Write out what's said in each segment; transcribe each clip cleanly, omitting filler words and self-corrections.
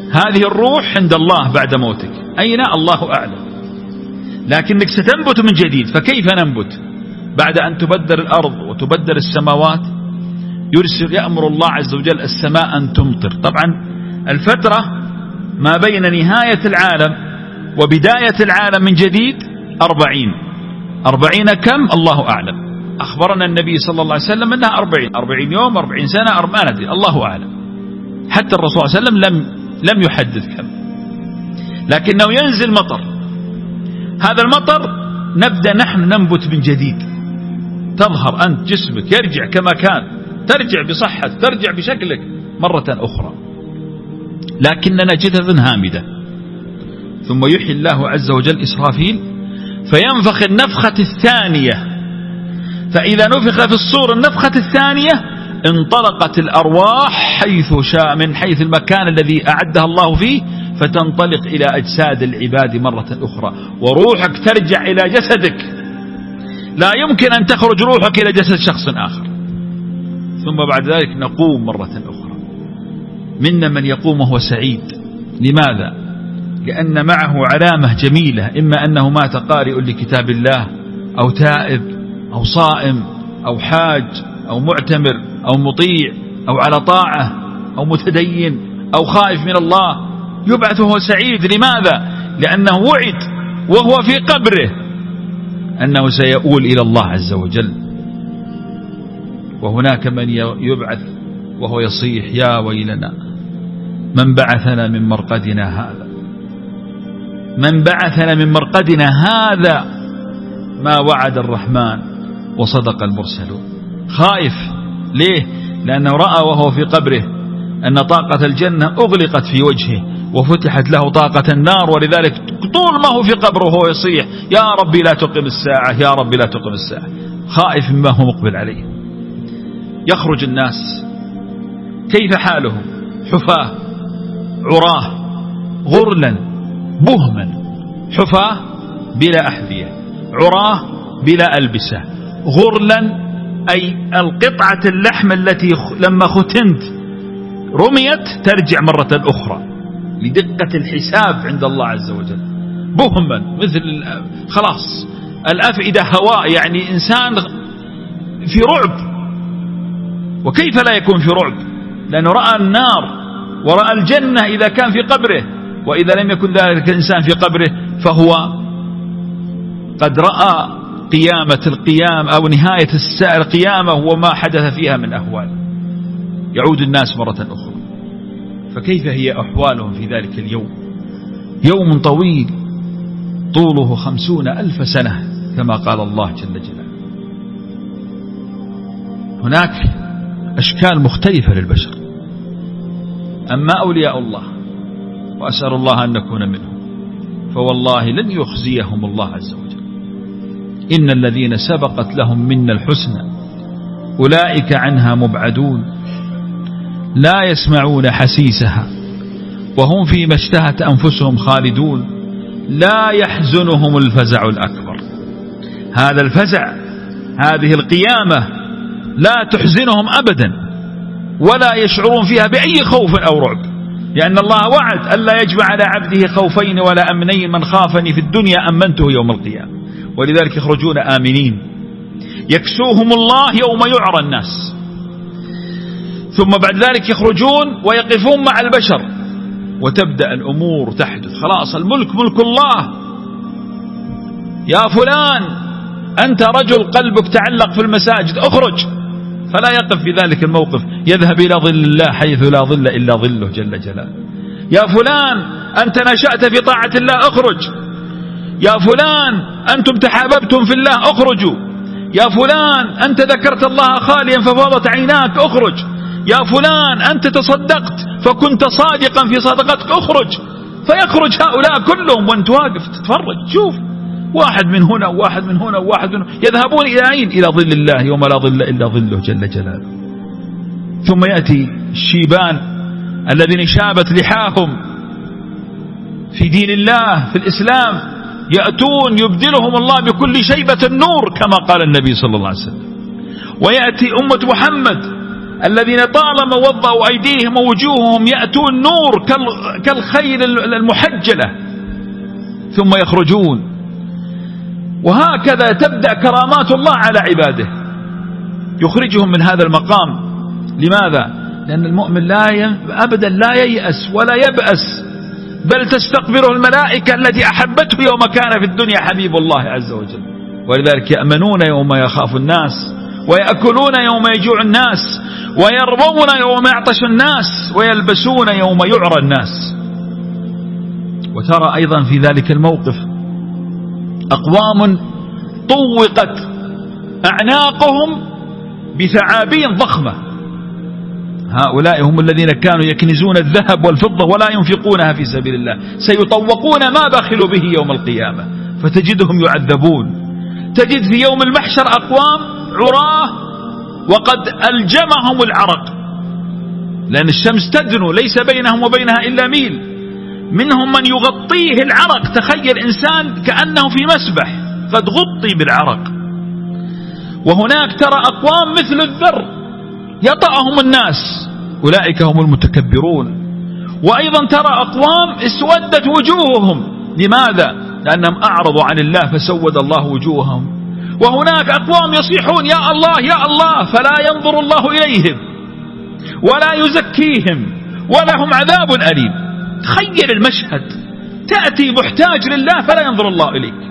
هذه الروح عند الله بعد موتك، أين؟ الله أعلم، لكنك ستنبت من جديد. فكيف ننبت بعد أن تبدل الأرض وتبدل السماوات؟ يأمر الله عز وجل السماء أن تمطر. طبعا الفترة ما بين نهاية العالم وبداية العالم من جديد 40 كم؟ الله أعلم. أخبرنا النبي صلى الله عليه وسلم أنها 40 يوم، 40 سنة، ما ندري، الله أعلم. حتى الرسول صلى الله عليه وسلم لم يحدث كم، لكنه ينزل مطر. هذا المطر نبدأ نحن ننبت من جديد، تظهر أنت جسمك يرجع كما كان، ترجع بصحة، ترجع بشكلك مرة أخرى، لكننا جثث هامدة. ثم يحيي الله عز وجل إسرافيل فينفخ النفخة الثانية، فإذا نفخ في الصور النفخة الثانية انطلقت الأرواح حيث شاء، من حيث المكان الذي أعدها الله فيه، فتنطلق إلى أجساد العباد مرة أخرى، وروحك ترجع إلى جسدك. لا يمكن أن تخرج روحك إلى جسد شخص آخر. ثم بعد ذلك نقوم مرة أخرى. منا من يقوم وهو سعيد. لماذا؟ لأن معه علامة جميلة، إما أنه مات قارئ لكتاب الله، أو تائب، أو صائم، أو حاج، أو معتمر، أو مطيع، أو على طاعة، أو متدين، أو خائف من الله. يبعث وهو سعيد. لماذا؟ لأنه وعد وهو في قبره أنه سيؤول إلى الله عز وجل. وهناك من يبعث وهو يصيح يا ويلنا من بعثنا من مرقدنا هذا، من بعثنا من مرقدنا هذا، ما وعد الرحمن وصدق المرسلون. خائف. ليه؟ لأنه رأى وهو في قبره أن طاقة الجنة أغلقت في وجهه وفتحت له طاقة النار، ولذلك طول ما هو في قبره وهو يصيح يا ربي لا تقم الساعة، يا ربي لا تقم الساعة، خائف مما هو مقبل عليه. يخرج الناس كيف حالهم؟ حفاة عراه غرلا بهما، حفاة بلا أحذية، عراه بلا ألبسة، غرلا أي القطعة اللحم التي لما ختنت رميت ترجع مرة أخرى لدقة الحساب عند الله عز وجل. بهما مثل خلاص الأفئدة هواء، يعني إنسان في رعب. وكيف لا يكون في رعب؟ لأنه رأى النار ورأى الجنة إذا كان في قبره، وإذا لم يكن ذلك الإنسان في قبره فهو قد رأى قيامة القيام أو نهاية القيامة وما حدث فيها من أهوال. يعود الناس مرة أخرى، فكيف هي أحوالهم في ذلك اليوم؟ يوم طويل طوله 50,000 سنة كما قال الله جل جلاله. هناك أشكال مختلفة للبشر. أما أولياء الله، وأسأل الله أن نكون منهم، فوالله لن يخزيهم الله عز وجل. إن الذين سبقت لهم منا الحسنى أولئك عنها مبعدون لا يسمعون حسيسها وهم فيما اشتهت أنفسهم خالدون لا يحزنهم الفزع الأكبر. هذا الفزع، هذه القيامة لا تحزنهم أبدا، ولا يشعرون فيها بأي خوف أو رعب، لأن الله وعد ألا يجمع على عبده خوفين ولا أمنين، من خافني في الدنيا أمنته يوم القيامة. ولذلك يخرجون آمنين. يكسوهم الله يوم يعرى الناس، ثم بعد ذلك يخرجون ويقفون مع البشر، وتبدأ الأمور تحدث. خلاص الملك ملك الله. يا فلان أنت رجل قلبك تعلق في المساجد، اخرج. فلا يقف في ذلك الموقف، يذهب إلى ظل الله حيث لا ظل إلا ظله جل جلاله. يا فلان أنت نشأت في طاعة الله، اخرج. يا فلان أنتم تحاببتم في الله، اخرجوا. يا فلان أنت ذكرت الله خاليا ففاضت عيناك، اخرج. يا فلان أنت تصدقت فكنت صادقا في صدقتك، اخرج. فيخرج هؤلاء كلهم وانت واقف تتفرج. شوف واحد من هنا وواحد من هنا وواحد من هنا، يذهبون إلى أين؟ إلى ظل الله يوم لا ظل إلا ظله جل جلاله. ثم يأتي الشيبان الذين شابت لحاهم في دين الله في الإسلام، يأتون يبدلهم الله بكل شيبة النور كما قال النبي صلى الله عليه وسلم. ويأتي أمة محمد الذين طالما وضعوا أيديهم ووجوههم يأتون نور كالخيل المحجلة ثم يخرجون. وهكذا تبدأ كرامات الله على عباده، يخرجهم من هذا المقام. لماذا؟ لأن المؤمن أبدا لا ييأس ولا يبأس، بل تستقبله الملائكة التي أحبته يوم كان في الدنيا حبيب الله عز وجل. ولذلك يأمنون يوم يخاف الناس، ويأكلون يوم يجوع الناس، ويربون يوم يعطش الناس، ويلبسون يوم يعرى الناس. وترى أيضا في ذلك الموقف أقوام طوقت أعناقهم بثعابين ضخمة، هؤلاء هم الذين كانوا يكنزون الذهب والفضة ولا ينفقونها في سبيل الله، سيطوقون ما بخلوا به يوم القيامة فتجدهم يعذبون. تجد في يوم المحشر أقوام عراه وقد ألجمهم العرق، لأن الشمس تدنو ليس بينهم وبينها إلا ميل، منهم من يغطيه العرق، تخيل إنسان كأنه في مسبح قد غطي بالعرق. وهناك ترى أقوام مثل الذر يطأهم الناس، أولئك هم المتكبرون. وأيضا ترى أقوام اسودت وجوههم، لماذا؟ لأنهم أعرضوا عن الله فسود الله وجوههم. وهناك أقوام يصيحون يا الله يا الله فلا ينظر الله إليهم ولا يزكيهم ولهم عذاب أليم. تخيل المشهد، تأتي محتاج لله فلا ينظر الله إليك.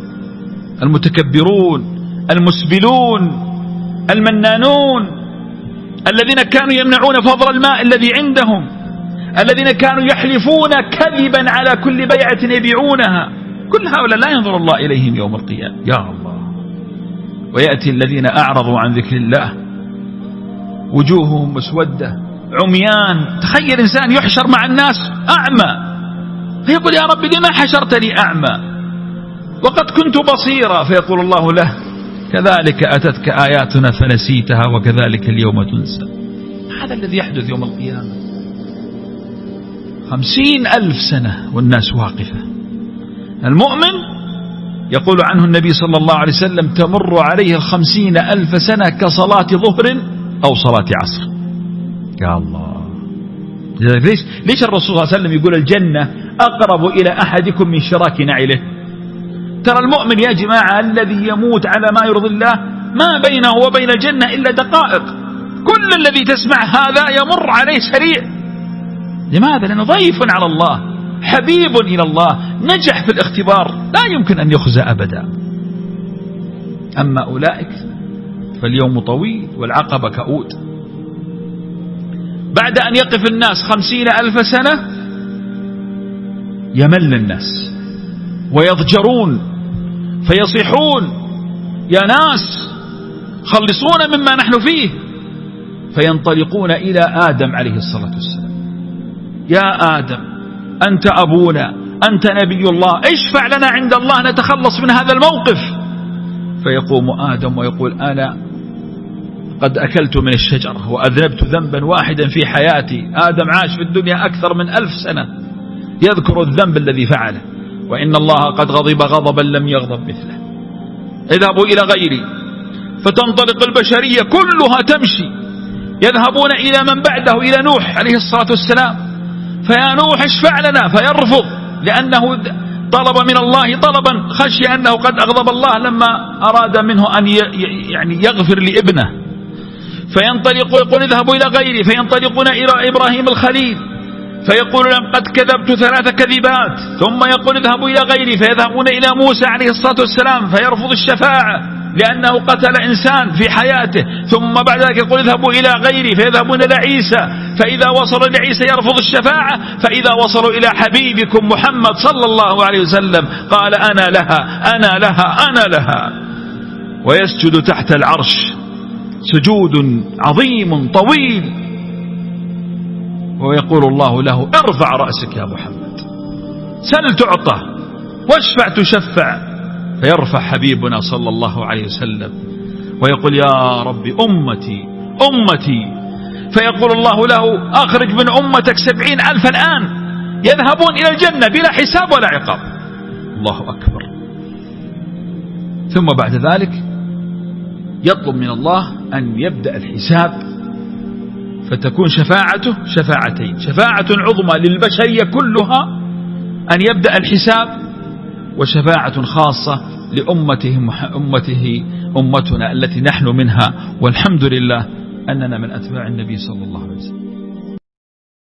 المتكبرون المسبلون المنانون الذين كانوا يمنعون فضل الماء الذي عندهم، الذين كانوا يحلفون كذبا على كل بيعة يبيعونها، كل هؤلاء لا ينظر الله إليهم يوم القيامة. يا الله. ويأتي الذين أعرضوا عن ذكر الله وجوههم مسودة عميان. تخيل إنسان يحشر مع الناس أعمى فيقول يا رب لما حشرتني أعمى وقد كنت بصيرا، فيقول الله له كذلك أتتك آياتنا فنسيتها وكذلك اليوم تنسى. هذا الذي يحدث يوم القيامة. 50,000 سنة والناس واقفة. المؤمن يقول عنه النبي صلى الله عليه وسلم تمر عليه 50,000 سنة كصلاة ظهر أو صلاة عصر. يا الله. ليش الرسول صلى الله عليه وسلم يقول الجنة أقرب إلى أحدكم من شراك نعله؟ ترى المؤمن يا جماعة الذي يموت على ما يرضي الله ما بينه وبين الجنة إلا دقائق. كل الذي تسمع هذا يمر عليه سريع. لماذا؟ لأنه ضيف على الله، حبيب إلى الله، نجح في الاختبار، لا يمكن أن يخزى أبدا. أما أولئك فاليوم طويل والعقبة كؤود. بعد أن يقف الناس 50,000 سنة يمل الناس ويضجرون فيصيحون يا ناس خلصونا مما نحن فيه، فينطلقون إلى آدم عليه الصلاة والسلام. يا آدم أنت أبونا، أنت نبي الله، اشفع لنا عند الله نتخلص من هذا الموقف. فيقوم آدم ويقول أنا قد أكلت من الشجرة وأذنبت ذنبا واحدا في حياتي. آدم عاش في الدنيا أكثر من 1000 سنة يذكر الذنب الذي فعله، وإن الله قد غضب غضبا لم يغضب مثله. اذهبوا إلى غيري. فتنطلق البشرية كلها تمشي، يذهبون إلى من بعده إلى نوح عليه الصلاة والسلام، فيا نوح اشفع لنا، فيرفض لأنه طلب من الله طلبا خشي أنه قد أغضب الله لما أراد منه أن يغفر لابنه. فينطلق ويقول اذهبوا إلى غيري، فينطلقون إلى إبراهيم الخليل فيقول لهم قد كذبت 3 كذبات. ثم يقول اذهبوا إلى غيري، فيذهبون إلى موسى عليه الصلاة والسلام فيرفض الشفاعة لأنه قتل إنسان في حياته. ثم بعد ذلك يقول اذهبوا إلى غيري، فيذهبون إلى عيسى، فإذا وصلوا لعيسى يرفض الشفاعة. فإذا وصلوا إلى حبيبكم محمد صلى الله عليه وسلم قال أنا لها أنا لها أنا لها، ويسجد تحت العرش سجود عظيم طويل، ويقول الله له ارفع رأسك يا محمد، سل تعطى واشفع تشفع. فيرفع حبيبنا صلى الله عليه وسلم ويقول يا رب أمتي أمتي، فيقول الله له أخرج من أمتك 70,000 الآن يذهبون إلى الجنة بلا حساب ولا عقاب. الله أكبر. ثم بعد ذلك يطلب من الله أن يبدأ الحساب فتكون شفاعته شفاعتين: شفاعة عظمى للبشرية كلها أن يبدأ الحساب، وشفاعة خاصة أمتنا التي نحن منها، والحمد لله أننا من أتباع النبي صلى الله عليه وسلم.